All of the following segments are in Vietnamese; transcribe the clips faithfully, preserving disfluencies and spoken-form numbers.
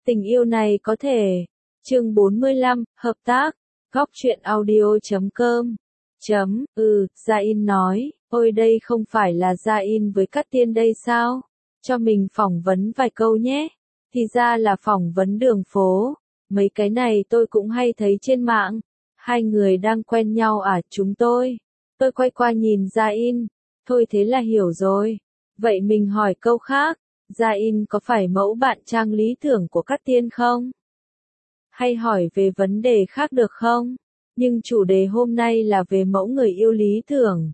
Tình yêu này có thể. Chương bốn mươi lăm, hợp tác. Góc truyện audio chấm com. Chấm, ừ, Gia In nói, ôi đây không phải là Gia In với Cát Tiên đây sao? Cho mình phỏng vấn vài câu nhé. Thì ra là phỏng vấn đường phố. Mấy cái này tôi cũng hay thấy trên mạng. Hai người đang quen nhau à chúng tôi? Tôi quay qua nhìn Gia In. Thôi thế là hiểu rồi. Vậy mình hỏi câu khác. Gia In có phải mẫu bạn trai lý tưởng của Cát Tiên không? Hay hỏi về vấn đề khác được không? Nhưng chủ đề hôm nay là về mẫu người yêu lý tưởng.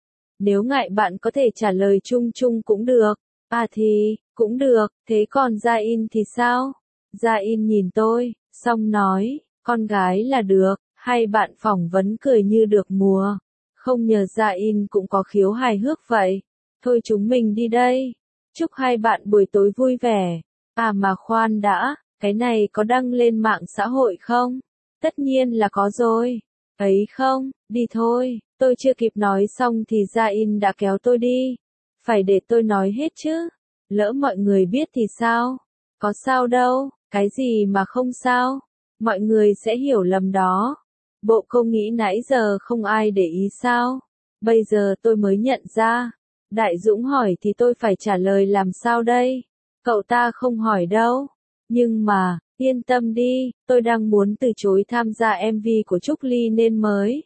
Nếu ngại bạn có thể trả lời chung chung cũng được. À thì, cũng được, thế còn Gia In thì sao? Gia In nhìn tôi, xong nói, con gái là được, hay bạn phỏng vấn cười như được mùa. Không nhờ Gia In cũng có khiếu hài hước vậy. Thôi chúng mình đi đây. Chúc hai bạn buổi tối vui vẻ. À mà khoan đã, cái này có đăng lên mạng xã hội không? Tất nhiên là có rồi. Ấy không, đi thôi, tôi chưa kịp nói xong thì Gia In đã kéo tôi đi. Phải để tôi nói hết chứ. Lỡ mọi người biết thì sao? Có sao đâu, cái gì mà không sao? Mọi người sẽ hiểu lầm đó. Bộ câu nghĩ nãy giờ không ai để ý sao? Bây giờ tôi mới nhận ra. Đại Dũng hỏi thì tôi phải trả lời làm sao đây? Cậu ta không hỏi đâu. Nhưng mà, yên tâm đi, tôi đang muốn từ chối tham gia em vê của Trúc Ly nên mới.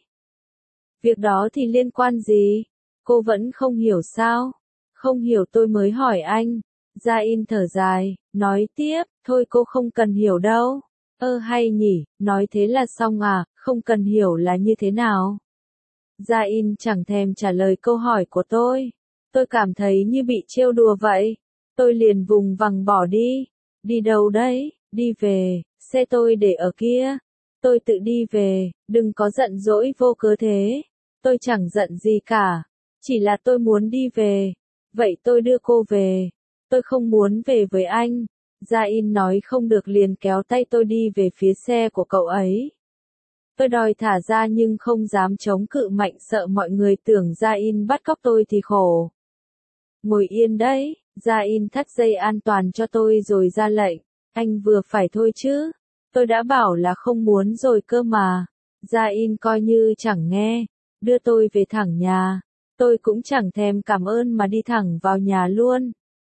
Việc đó thì liên quan gì? Cô vẫn không hiểu sao? Không hiểu tôi mới hỏi anh. Gia In thở dài, nói tiếp, thôi cô không cần hiểu đâu. Ơ hay nhỉ, nói thế là xong à, không cần hiểu là như thế nào? Gia In chẳng thèm trả lời câu hỏi của tôi. Tôi cảm thấy như bị trêu đùa vậy. Tôi liền vùng vằng bỏ đi. Đi đâu đấy? Đi về, xe tôi để ở kia. Tôi tự đi về, đừng có giận dỗi vô cớ thế. Tôi chẳng giận gì cả. Chỉ là tôi muốn đi về. Vậy tôi đưa cô về. Tôi không muốn về với anh. Gia In nói không được liền kéo tay tôi đi về phía xe của cậu ấy. Tôi đòi thả ra nhưng không dám chống cự mạnh sợ mọi người tưởng Gia In bắt cóc tôi thì khổ. Ngồi yên đấy, Gia In thắt dây an toàn cho tôi rồi ra lệnh. Anh vừa phải thôi chứ. Tôi đã bảo là không muốn rồi cơ mà. Gia In coi như chẳng nghe. Đưa tôi về thẳng nhà. Tôi cũng chẳng thèm cảm ơn mà đi thẳng vào nhà luôn.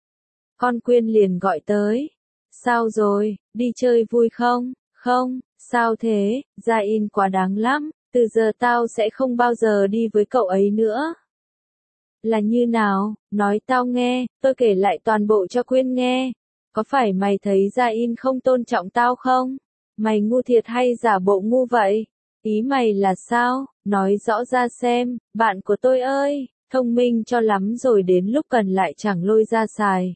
Con Quyên liền gọi tới. Sao rồi, đi chơi vui không? Không, sao thế, Gia In quá đáng lắm. Từ giờ tao sẽ không bao giờ đi với cậu ấy nữa. Là như nào, nói tao nghe, tôi kể lại toàn bộ cho Quyên nghe. Có phải mày thấy Gia In không tôn trọng tao không? Mày ngu thiệt hay giả bộ ngu vậy? Ý mày là sao? Nói rõ ra xem, bạn của tôi ơi, thông minh cho lắm rồi đến lúc cần lại chẳng lôi ra xài.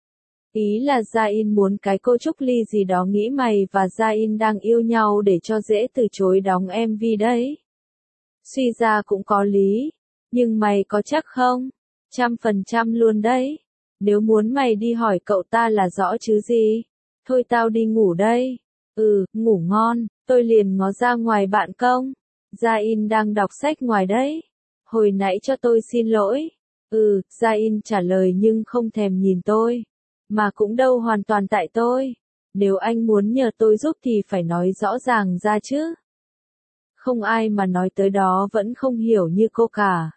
Ý là Gia In muốn cái cô Trúc Ly gì đó nghĩ mày và Gia In đang yêu nhau để cho dễ từ chối đóng em vê đấy. Suy ra cũng có lý. Nhưng mày có chắc không? Trăm phần trăm luôn đấy. Nếu muốn mày đi hỏi cậu ta là rõ chứ gì. Thôi tao đi ngủ đây. Ừ, ngủ ngon. Tôi liền ngó ra ngoài bạn công. Gia In đang đọc sách ngoài đấy. Hồi nãy cho tôi xin lỗi. Ừ, Gia In trả lời nhưng không thèm nhìn tôi. Mà cũng đâu hoàn toàn tại tôi. Nếu anh muốn nhờ tôi giúp thì phải nói rõ ràng ra chứ. Không ai mà nói tới đó vẫn không hiểu như cô cả.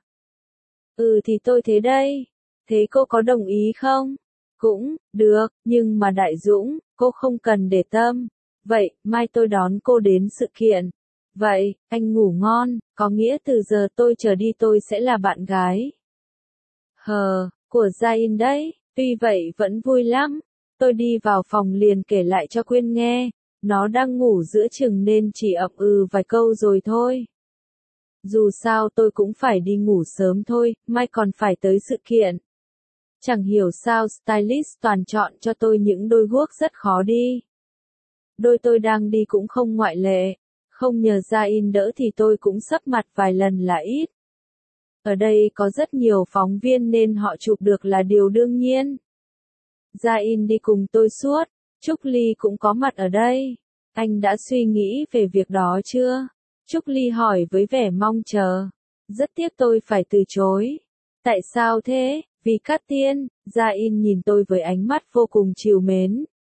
Ừ thì tôi thế đây. Thế cô có đồng ý không? Cũng, được, nhưng mà Đại Dũng, cô không cần để tâm. Vậy, mai tôi đón cô đến sự kiện. Vậy, anh ngủ ngon, có nghĩa từ giờ tôi trở đi tôi sẽ là bạn gái. Hờ, của Gia In đấy, tuy vậy vẫn vui lắm. Tôi đi vào phòng liền kể lại cho Quyên nghe. Nó đang ngủ giữa chừng nên chỉ ậm ừ vài câu rồi thôi. Dù sao tôi cũng phải đi ngủ sớm thôi, mai còn phải tới sự kiện. Chẳng hiểu sao stylist toàn chọn cho tôi những đôi guốc rất khó đi. Đôi tôi đang đi cũng không ngoại lệ. Không nhờ Gia In đỡ thì tôi cũng sấp mặt vài lần là ít. Ở đây có rất nhiều phóng viên nên họ chụp được là điều đương nhiên. Gia In đi cùng tôi suốt. Trúc Ly cũng có mặt ở đây. Anh đã suy nghĩ về việc đó chưa? Trúc Ly hỏi với vẻ mong chờ. Rất tiếc tôi phải từ chối. Tại sao thế? Vì Cát Tiên. Gia In nhìn tôi với ánh mắt vô cùng trìu mến.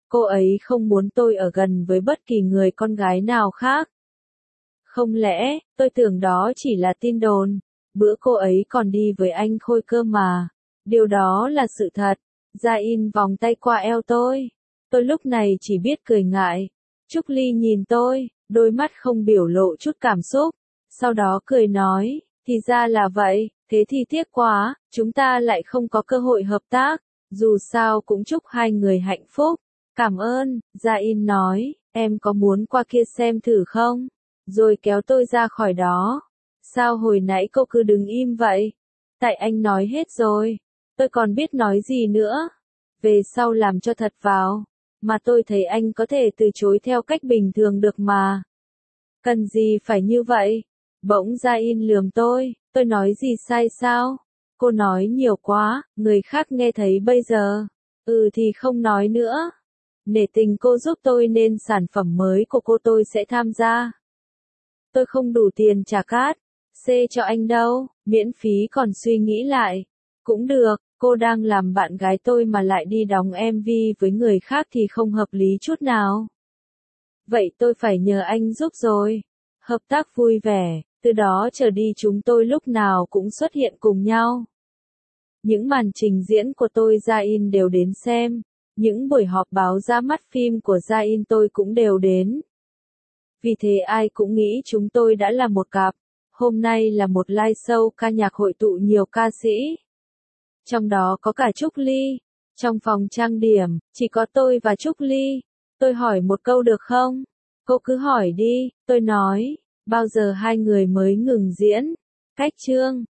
Cô ấy không muốn tôi ở gần với bất kỳ người con gái nào khác. Không lẽ, tôi tưởng đó chỉ là tin đồn. Bữa cô ấy còn đi với anh Khôi cơ mà. Điều đó là sự thật. Gia In vòng tay qua eo tôi. Tôi lúc này chỉ biết cười ngại. Trúc Ly nhìn tôi, đôi mắt không biểu lộ chút cảm xúc. Sau đó cười nói, thì ra là vậy, thế thì tiếc quá, chúng ta lại không có cơ hội hợp tác. Dù sao cũng chúc hai người hạnh phúc. Cảm ơn, Gia In nói, em có muốn qua kia xem thử không? Rồi kéo tôi ra khỏi đó. Sao hồi nãy cô cứ đứng im vậy? Tại anh nói hết rồi. Tôi còn biết nói gì nữa. Về sau làm cho thật vào. Mà tôi thấy anh có thể từ chối theo cách bình thường được mà. Cần gì phải như vậy? Bỗng Gia In lườm tôi. Tôi nói gì sai sao? Cô nói nhiều quá, người khác nghe thấy bây giờ. Ừ thì không nói nữa. Nể tình cô giúp tôi nên sản phẩm mới của cô tôi sẽ tham gia. Tôi không đủ tiền trả cát. C cho anh đâu, miễn phí còn suy nghĩ lại. Cũng được, cô đang làm bạn gái tôi mà lại đi đóng em vê với người khác thì không hợp lý chút nào. Vậy tôi phải nhờ anh giúp rồi. Hợp tác vui vẻ, từ đó trở đi chúng tôi lúc nào cũng xuất hiện cùng nhau. Những màn trình diễn của tôi Gia In đều đến xem. Những buổi họp báo ra mắt phim của Gia In tôi cũng đều đến. Vì thế ai cũng nghĩ chúng tôi đã là một cặp. Hôm nay là một live show ca nhạc hội tụ nhiều ca sĩ. Trong đó có cả Trúc Ly. Trong phòng trang điểm, chỉ có tôi và Trúc Ly. Tôi hỏi một câu được không? Cô cứ hỏi đi, tôi nói. Bao giờ hai người mới ngừng diễn? Cách chương.